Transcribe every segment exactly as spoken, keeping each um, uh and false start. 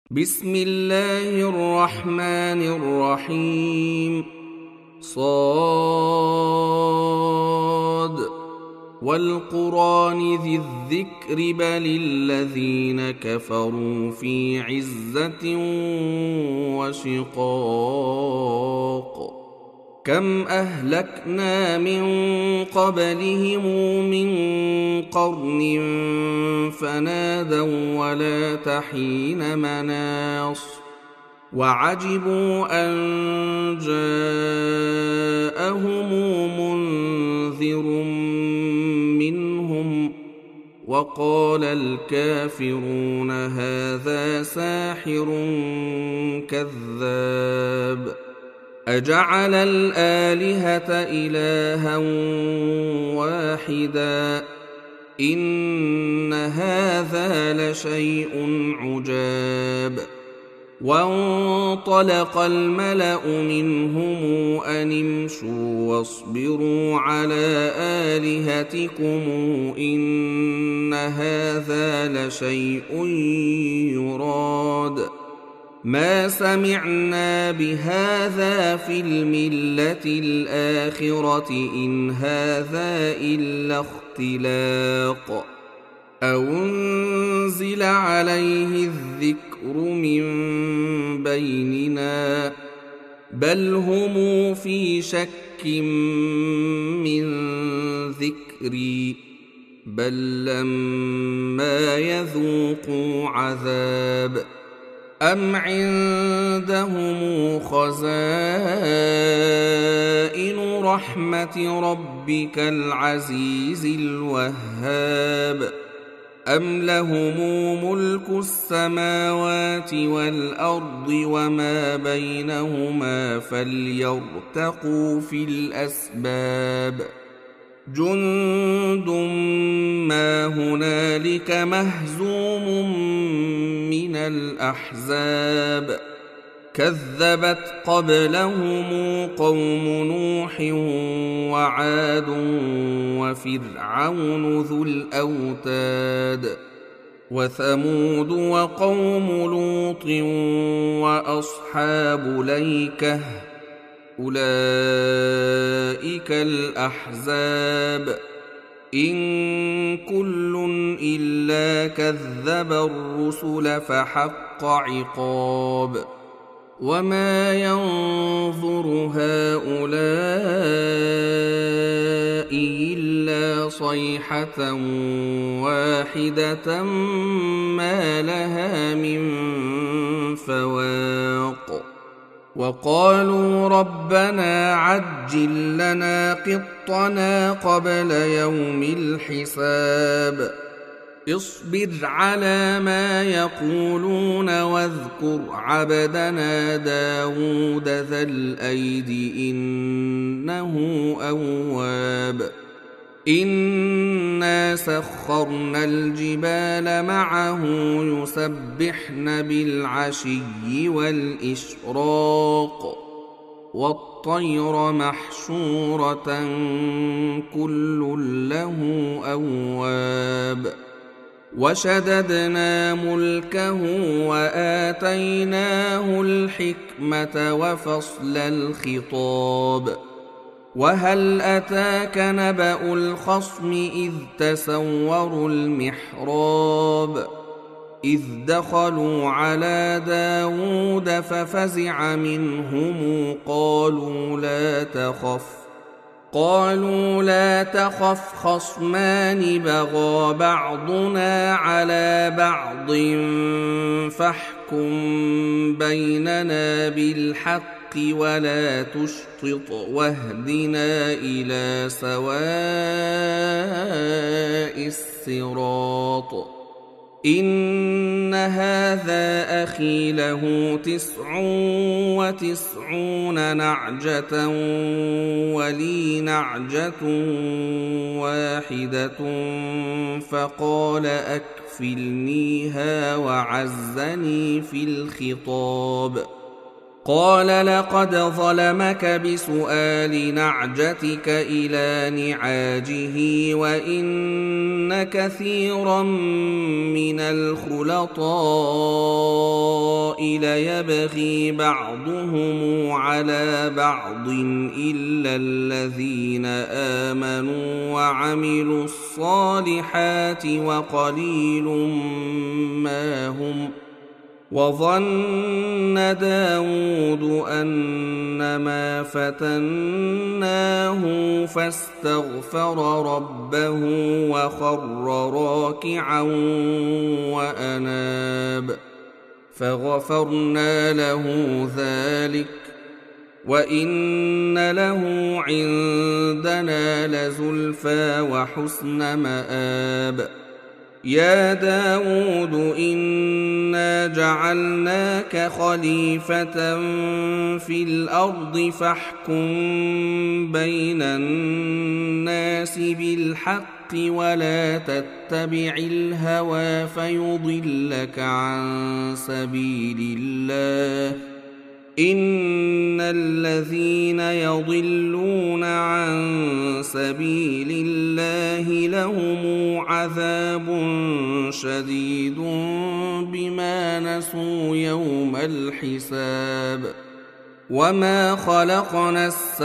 بسم الله الرحمن الرحيم. صاد والقرآن ذي الذكر بل الذين كفروا في عزة وشقاق. كم أهلكنا من قبلهم من قرن فنادوا ولا تحين مناص وعجبوا أن جاءهم منذر منهم وقال الكافرون هذا ساحر كذاب. أجعل الآلهة إلها واحدا إن هذا لشيء عجاب. وانطلق الملأ منهم أن امشوا واصبروا على آلهتكم إن هذا لشيء يراد ما سمعنا بهذا في الملة الآخرة إن هذا إلا اختلاق أنزل عليه الذكر من بيننا بل هم في شك من ذكري بل لما يذوقوا عذاب أم عندهم خزائن رحمة ربك العزيز الوهاب أم لهم ملك السماوات والأرض وما بينهما فليرتقوا في الأسباب. جند ما هنالك مهزوم من الأحزاب كذبت قبلهم قوم نوح وعاد وفرعون ذو الأوتاد وثمود وقوم لوط وأصحاب ليكة أولئك الأحزاب إن كل إلا كذب الرسل فحق عقاب. وما ينظر هؤلاء إلا صيحة واحدة ما لها من فواق. وقالوا ربنا عجل لنا قطنا قبل يوم الحساب. اصبر على ما يقولون واذكر عبدنا داود ذا الأيد إنه أواب. إنا سخرنا الجبال معه يسبحن بالعشي والإشراق والطير محشورة كل له أواب. وشددنا ملكه وآتيناه الحكمة وفصل الخطاب. وهل أتاك نبأ الخصم إذ تسوروا المحراب إذ دخلوا على داود ففزع منهم قالوا لا تخف قالوا لا تخف خصمان بغى بعضنا على بعض فاحكم بيننا بالحق ولا تشطط واهدنا إلى سواء الصراط. إن هذا أخي له تسع وتسعون نعجة ولي نعجة واحدة فقال أكفلنيها وعزني في الخطاب. قال لقد ظلمك بسؤال نعجتك إلى نعاجه وإن كثيرا من الخلطاء إسرائيل يبغي بعضهم على بعض إلا الذين آمنوا وعملوا الصالحات وقليل ما هم. وظن داود أنما فتناه فاستغفر ربه وخر راكعا وأناب فغفرنا له ذلك وإن له عندنا لزلفى وحسن مآب. يا داود إنا جعلناك خليفة في الأرض فاحكم بين الناس بالحق ولا تتبع الهوى فيضلك عن سبيل الله إن الذين يضلون عن سبيل الله لهم عذاب شديد بما نسوا يوم الحساب. وما خلقنا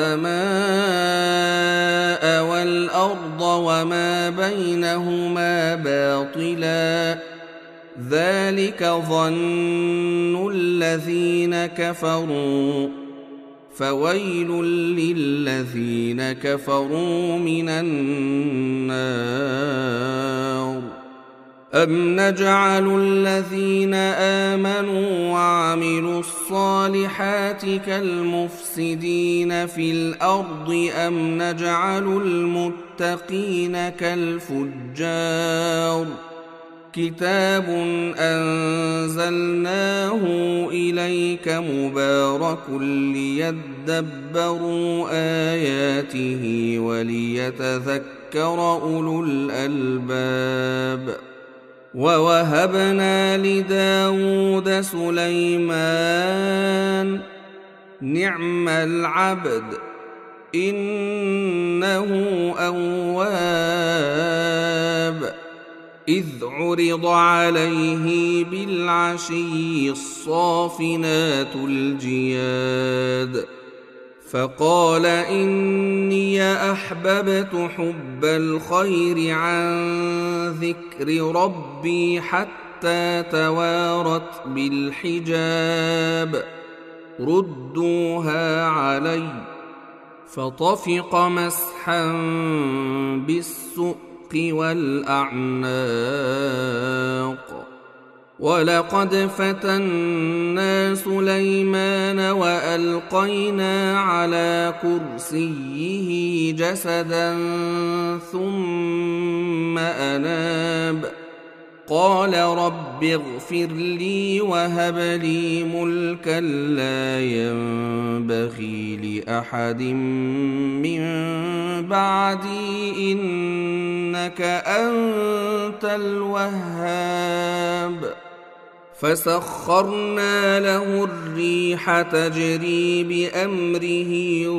السماء والأرض وما بينهما باطلا ذلك ظن الذين كفروا فويل للذين كفروا من النار. أم نجعل الذين آمنوا وعملوا الصالحات كالمفسدين في الأرض أم نجعل المتقين كالفجار. كتاب أنزلناه إليك مبارك ليدبروا آياته وليتذكر أولو الألباب. ووهبنا لداود سليمان نعم العبد إنه أواب إذ عرض عليه بالعشي الصافنات الجياد فقال إني أحببت حب الخير عن ذكر ربي حتى توارت بالحجاب ردوها علي فطفق مسحا بالسؤال والأعناق. ولقد فتنا سليمان وألقينا على كرسيه جسدا ثم أناب قال رب اغفر لي وهب لي ملكا لا ينبغي لأحد من بعدي إنك أنت الوهاب. فسخرنا له الريح تجري بأمره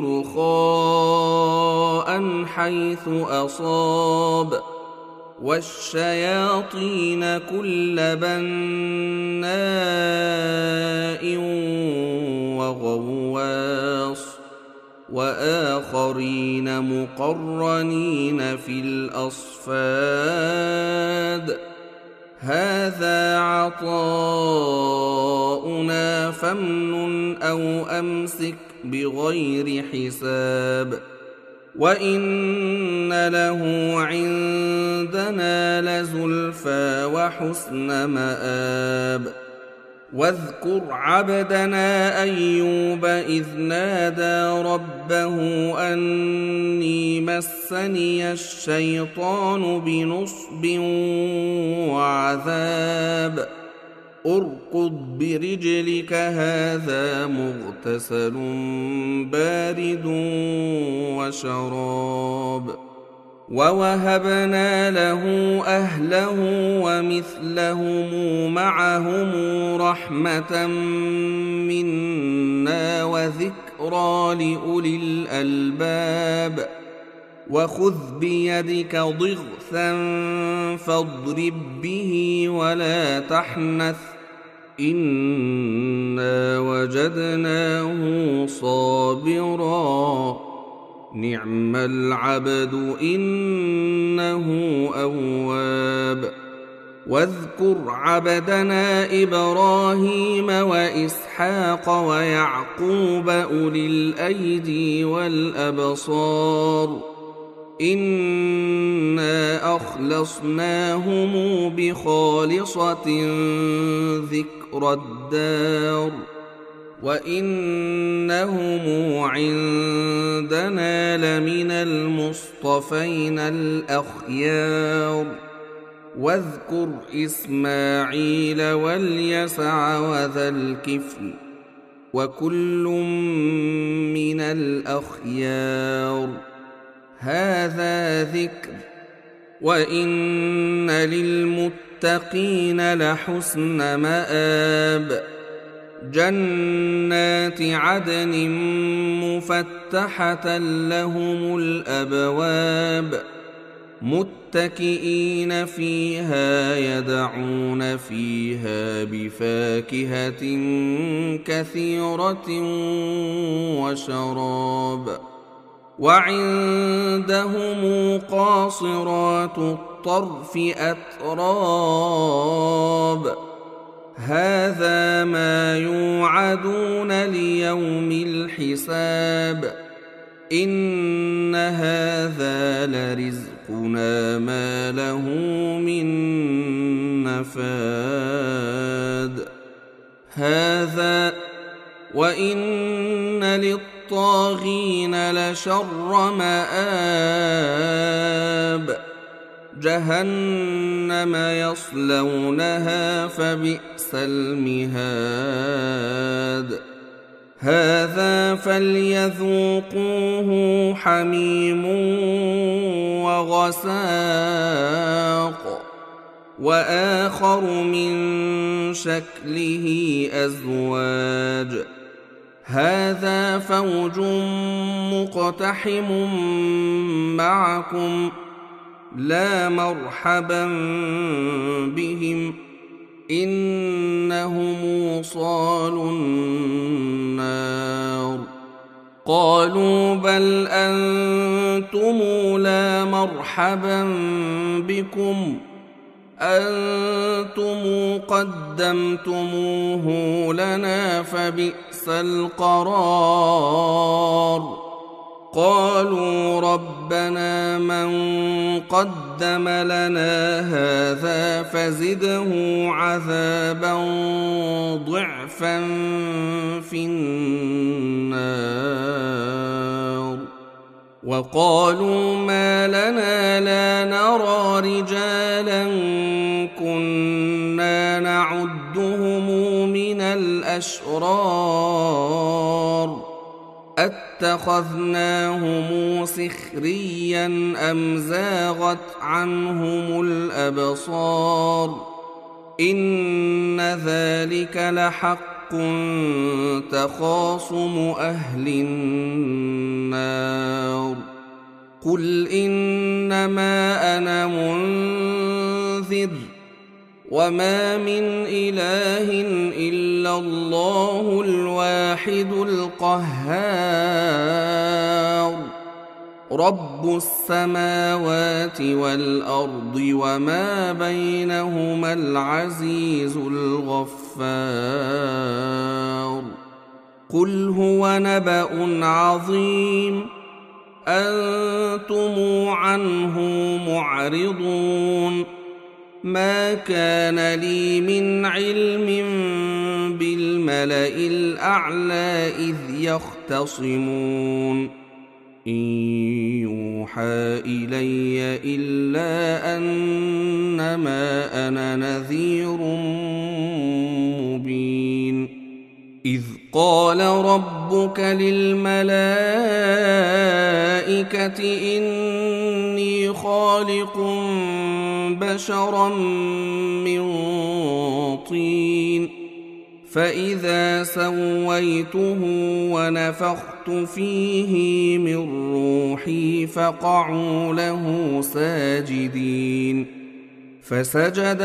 رخاء حيث أصاب والشياطين كل بناء وغواص وآخرين مقرنين في الأصفاد هذا عطاؤنا فامنن أو أمسك بغير حساب وإن له عندنا لزلفى وحسن مآب. واذكر عبدنا أيوب إذ نادى ربه أني مسني الشيطان بنصب وعذاب اركض برجلك هذا مغتسل بارد وشراب. ووهبنا له أهله ومثلهم معهم رحمة منا وذكرى لأولي الألباب. وخذ بيدك ضغثا فاضرب به ولا تحنث إن وجدناه صابرا نعم العبد إنه أواب. واذكر عبدنا إبراهيم وإسحاق ويعقوب أولي الأيدي والأبصار إنا أخلصناهم بخالصة ذكر الدار وإنهم عندنا لمن المصطفين الأخيار. واذكر إسماعيل واليسع وذا الكفل وكل من الأخيار هذا ذكر وإن للمتقين لحسن مآب. جنات عدن مفتحة لهم الأبواب متكئين فيها يدعون فيها بفاكهة كثيرة وشراب. وعندهم قاصرات الطرف أتراب هذا ما يوعدون ليوم الحساب إن هذا لرزقنا ما له من نفاد. هذا وإن للطاغين لشر مآب جهنم يصلونها فبئس المهاد. هذا فليذوقوه حميم وغساق وآخر من شكله أزواج هذا فوج مقتحم معكم لا مرحبا بهم إنهم صالوا النار. قالوا بل أنتم لا مرحبا بكم أنتم قدمتموه لنا فبئس القرار. قالوا ربنا من قدم لنا هذا فزده عذابا ضعفا في النار. وقالوا ما لنا لا نرى رجالا كنا نعدهم من الأشرار أتخذناهم سخريا أم زاغت عنهم الأبصار إن ذلك لحق تخاصم أهل النار. قل إنما أنا منذر وما من إله إلا الله الواحد القهار رب السماوات والأرض وما بينهما العزيز الغفار. قل هو نبأ عظيم أنتم عنه معرضون ما كان لي من علم بالملأ الأعلى إذ يختصمون إن يوحى إلي إلا أنما أنا نذير مبين. إذ قال ربك للملائكة إني خالق بشرا من طين فإذا سويته ونفخت فيه من روحي فقعوا له ساجدين فسجد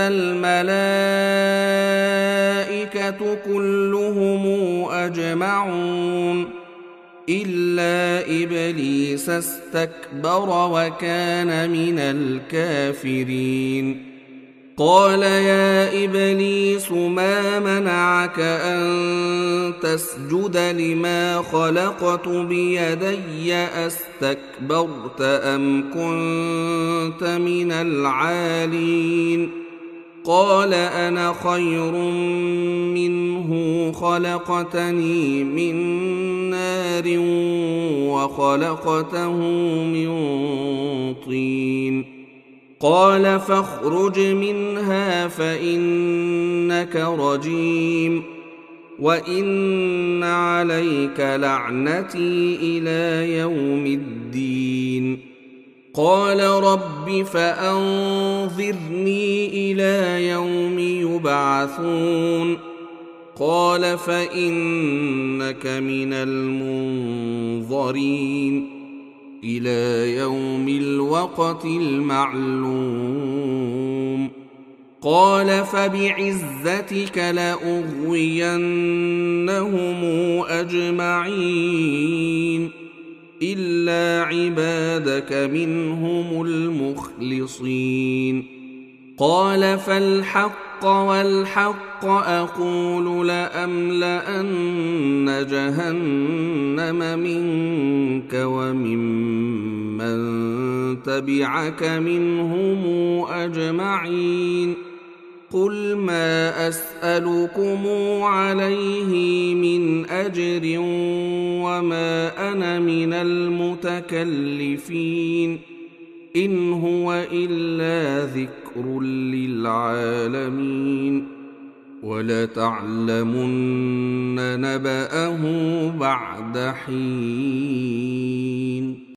الملائكة كلهم أجمعون إلا إبليس استكبر وكان من الكافرين. قال يا إبليس ما منعك أن تسجد لما خلقت بيدي أستكبرت أم كنت من العالين؟ قال أنا خير منه خلقتني من نار وخلقته من طين. قال فاخرج منها فإنك رجيم وإن عليك لعنتي إلى يوم الدين. قال رب فأنظرني إلى يوم يبعثون. قال فإنك من المنظرين إلى يوم الوقت المعلوم. قال فبعزتك لأغوينهم أجمعين إلا عبادك منهم المخلصين. قال فالحق والحق أقول لأملأن جهنم منك وممن تبعك منهم أجمعين. قل ما أسألكم عليه من أجر وما أنا من المتكلفين إن هو إلا ذكر للعالمين. ولتعلمن نبأه بعد حين.